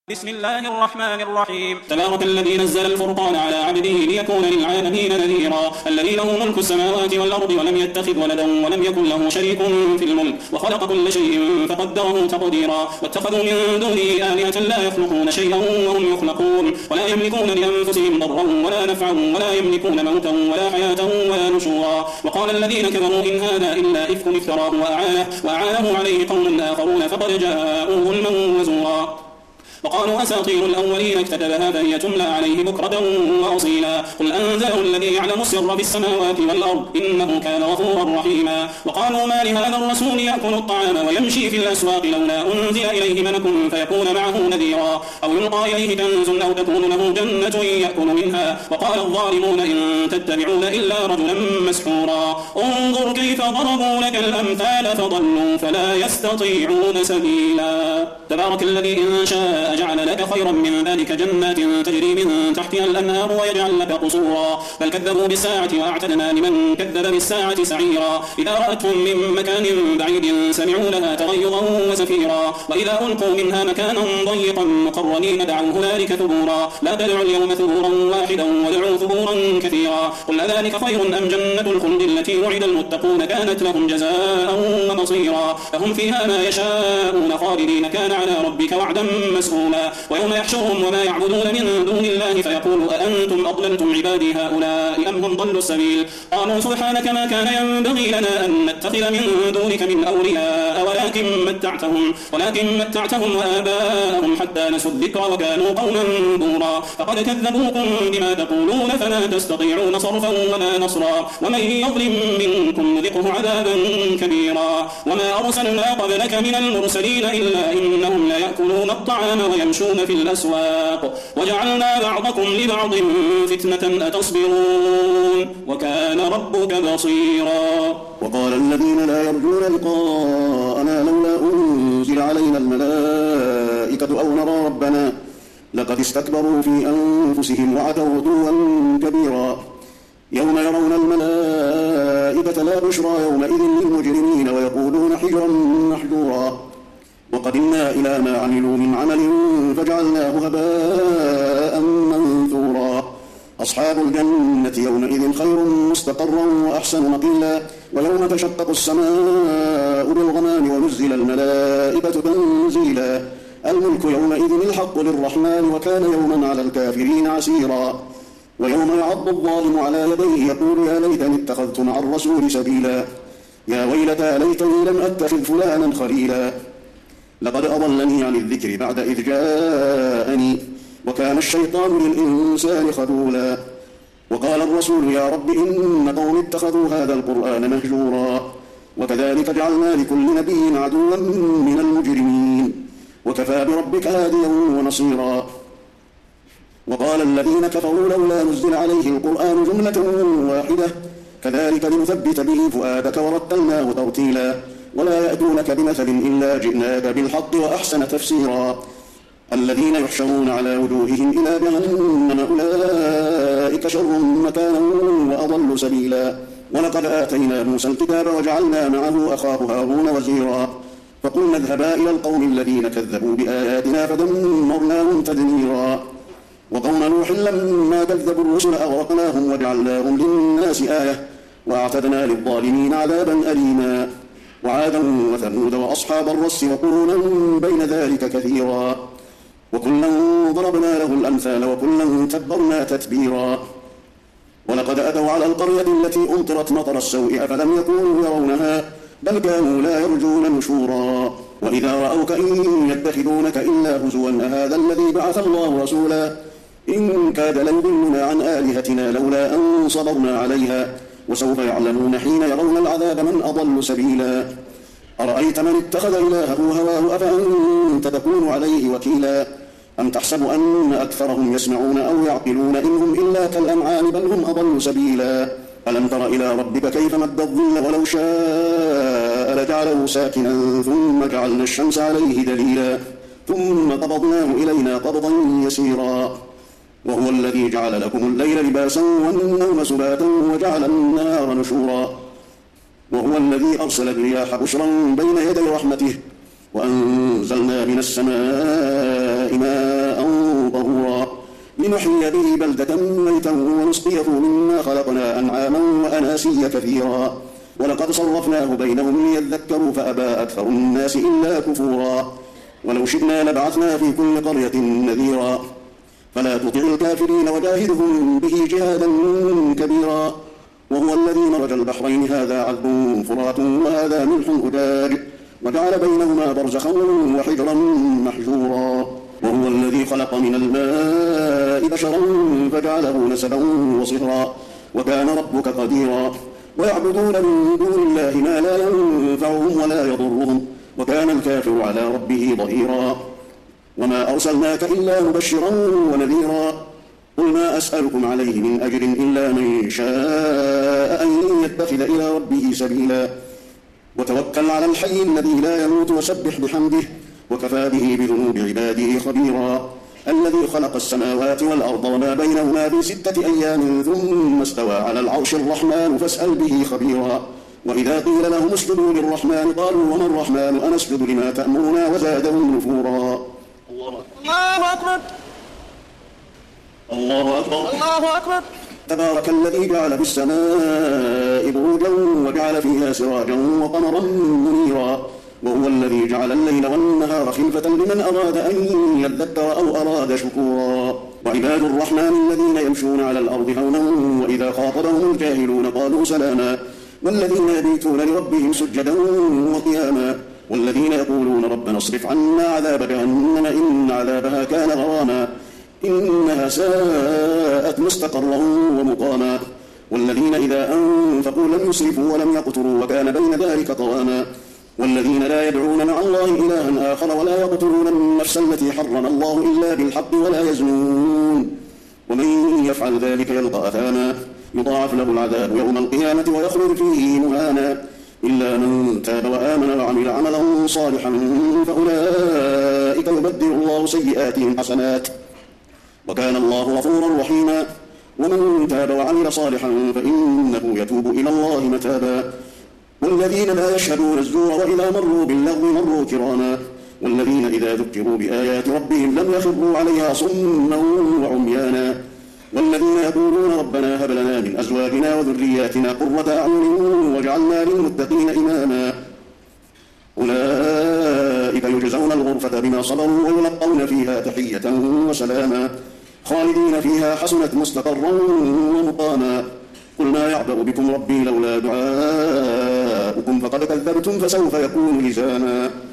بسم الله الرحمن الرحيم. تبارك الذي نزل الفرقان على عبده ليكون للعالمين نذيرا. الذي له ملك السماوات والأرض ولم يتخذ ولدا ولم يكن له شريك في الملك وخلق كل شيء فقدره تقديرا. واتخذوا من دونه آلهة لا يخلقون شيئا وهم يخلقون ولا يملكون لأنفسهم ضرا ولا نفعا ولا يملكون موتا ولا حياة ولا نشورا. وقال الذين كفروا إن هذا إلا إفك افتراه وأعانه عليه قوم آخرون فقد جاءوا ظلما وزورا. وقالوا أساطير الأولين اكتتبها فهي تملى عليه بكرة وأصيلا. قل أنزله الذي يعلم السر في السماوات والأرض إنه كان غفورا رحيما. وقالوا ما لهذا الرسول يأكل الطعام ويمشي في الأسواق لولا أنزل إليه ملك فيكون معه نذيرا أو يلقى إليه كنز أو تكون له جنة يأكل منها. وقال الظالمون إن تتبعون إلا رجلا مسحورا. انظر كيف ضربوا لك الأمثال فضلوا فلا يستطيعون سبيلا. تبارك الذي إن شاء جعل لك خيرا من ذلك جنات تجري من تحتها الأنهار ويجعل لك قصورا. بل كذبوا بالساعة وأعتدنا لمن كذب بالساعة سعيرا. إذا رأتهم من مكان بعيد سمعوا لها تغيظا وزفيرا. وإذا ألقوا منها مكانا ضيقا مقرنين دعوا هنالك ثبورا. لا تدعوا اليوم ثبورا واحدا ودعوا ثبورا كثيرا. قل أذلك خير أم جنة الخلد التي وعد المتقون كانت لهم جزاء ومصيرا. لهم فيها ما يشاءون خالدين كان على ربك وعدا مسئولا. ويوم يحشرهم وما يعبدون من دون الله فيقول أأنتم أضللتم عبادي هؤلاء أم هم ضلوا السبيل. قالوا سبحانك ما كان ينبغي لنا أن نتخذ من دونك من أولياء ولكن متعتهم وآباءهم حتى نسوا الذكر وكانوا قوما بورا. فقد كذبوكم بما تقولون فلا تستطيعون صرفا ولا نصرا. ومن يظلم منكم نذقه عذابا كبيرا. وما أرسلنا قبلك من المرسلين إلا إنهم ليأكلون الطعام ويمشون في الأسواق وجعلنا بعضكم لبعض فتنة أتصبرون وكان ربك بصيرا. وقال الذين لا يرجون لقاءنا لولا أنزل علينا الملائكة أو نرى ربنا لقد استكبروا في أنفسهم وعتوا عتوا كبيرا. يوم يرون الملائكة لا بشرى يومئذ للمجرمين ويقولون حجرا محجورا. وقدمنا إلى ما عملوا من عمل فجعلناه هباء منثورا. أصحاب الجنة يومئذ خير مستقرا وأحسن مقيلا. ويوم تشقق السماء بالغمام ونزل الملائكة تنزيلا. الملك يومئذ الحق للرحمن وكان يوما على الكافرين عسيرا. ويوم يعض الظالم على يديه يقول يا ليتني اتخذت مع الرسول سبيلا. يا ويلتى ليتني لم أتخذ فلانا خليلا. لقد أضلني عن الذكر بعد إذ جاءني وكان الشيطان للإنسان خذولا. وقال الرسول يا رب إن قوم اتخذوا هذا القرآن مهجورا. وكذلك جعلنا لكل نبي عدوا من المجرمين وكفى بربك هاديا ونصيرا. وقال الذين كفروا لولا نزل عليه القرآن جملة واحدة كذلك لنثبت به فؤادك ورتلناه ترتيلا. ولا يأتونك بمثل إلا جئناك بالحق وأحسن تفسيرا. الذين يحشرون على وجوههم إلى جهنم أولئك شر مكانا وأضل سبيلا. ولقد آتينا موسى الكتاب وجعلنا معه أخاه هارون وزيرا. فقلنا اذهبا إلى القوم الذين كذبوا بآياتنا فدمرناهم تدميرا. وقوم نوح لما كذبوا الرسل أغرقناهم وجعلناهم للناس آية وأعتدنا للظالمين عذابا أليما. وعادا وثمود وأصحاب الرس وقرونا بين ذلك كثيرا. وكلا ضربنا له الأمثال وكلا تبرنا تتبيرا. ولقد أتوا على القرية التي أمطرت مطر السوء أفلم يكونوا يرونها بل كانوا لا يرجون نشورا. وإذا رأوك إن يتخذونك إلا هزوا أهذا الذي بعث الله رسولا إن كاد ليضلنا عن آلهتنا لولا أن صبرنا عليها. وسوف يعلمون حين يرون العذاب من أضل سبيلا. أرأيت من اتخذ إلهه هواه أفأنت تكون عليه وكيلا. أم تحسب أن أكثرهم يسمعون أو يعقلون إنهم إلا كالأنعام بل هم أضل سبيلا. ألم تر إلى ربك كيف مد الظل ولو شاء لجعله ساكنا ثم جعلنا الشمس عليه دليلا ثم قبضناه إلينا قبضا يسيرا. وهو الذي جعل لكم الليل لباسا والنوم سباتا وجعل النهار نشورا. وهو الذي أرسل الرياح بشرا بين يدي رحمته وأنزلنا من السماء ماء لنحيي به بلدة ميتا ونسقيه مما خلقنا أنعاما وأناسيا كثيرا ولقد صرفناه بينهم ليذكروا فأبى أكثر الناس إلا كفورا ولو شئنا لبعثنا في كل قرية نذيرا فلا تطع الكافرين وجاهدهم به جهادا كبيرا وهو الذي مرج البحرين هذا عذب فرات وهذا ملح أجاج وجعل بينهما برزخا وحجرا محجورا وهو الذي خلق من الماء بشرا فجعله نسبا وصهرا وكان ربك قديرا ويعبدون من دون الله ما لا ينفعهم ولا يضرهم وكان الكافر على ربه ظهيرا وما أرسلناك إلا مبشرا ونذيرا قل ما أسألكم عليه من أجر إلا من شاء أن يتخذ إلى ربه سبيلا وتوكل على الحي الذي لا يموت وسبح بحمده وكفى به بذنوب عباده خبيرا الذي خلق السماوات والأرض وما بينهما في 6 أيام ثم استوى على العرش الرحمن فاسأل به خبيرا وإذا قيل لهم اسجدوا للرحمن قالوا وما الرحمن أنسجد لما تأمرنا وزادهم نفورا الله أكبر الله أكبر الله أكبر تبارك الذي جعل في السماء بروجا وجعل فيها سراجا وقمرا منيرا وهو الذي جعل الليل والنهار خلفة لمن أراد أن يذكر أو أراد شكورا وعباد الرحمن الذين يمشون على الأرض هونا وإذا خاطبهم الجاهلون قالوا سلاما والذين يبيتون لربهم سجدا وقياما والذين يقولون ربنا اصرف عنا عذاب جهنم إن عذابها كان غراما إنها ساءت مستقرا ومقاما والذين إذا أنفقوا لم يسرفوا ولم يقتروا وكان بين ذلك قواما والذين لا يدعون مع الله إلها آخر ولا يقتلون النفس التي حرم الله إلا بالحق ولا يزنون ومن يفعل ذلك يلقى أثاما يضاعف له العذاب يوم القيامة ويخلد فيه مهانا إلا من تاب وآمن وعمل عملا صالحا فأولئك يبدل الله سيئاتهم حسنات وكان الله غفورا رحيما ومن تاب وعمل صالحا فإنه يتوب إلى الله متابا والذين لا يشهدون الزور وإذا مروا باللغو مروا كراما والذين إذا ذكروا بآيات ربهم لم يخروا عليها صما وعميانا والذين يقولون ربنا هب لنا من أزواجنا وذرياتنا قرة أعين واجعلنا للمتقين إماما أولئك يجزون الغرفة بما صبروا ويلقون فيها تحية وسلاما خالدين فيها حسنت مستقرا ومقاما قل ما يعبأ بكم ربي لولا دعاؤكم فقد كذبتم فسوف يكون لزاما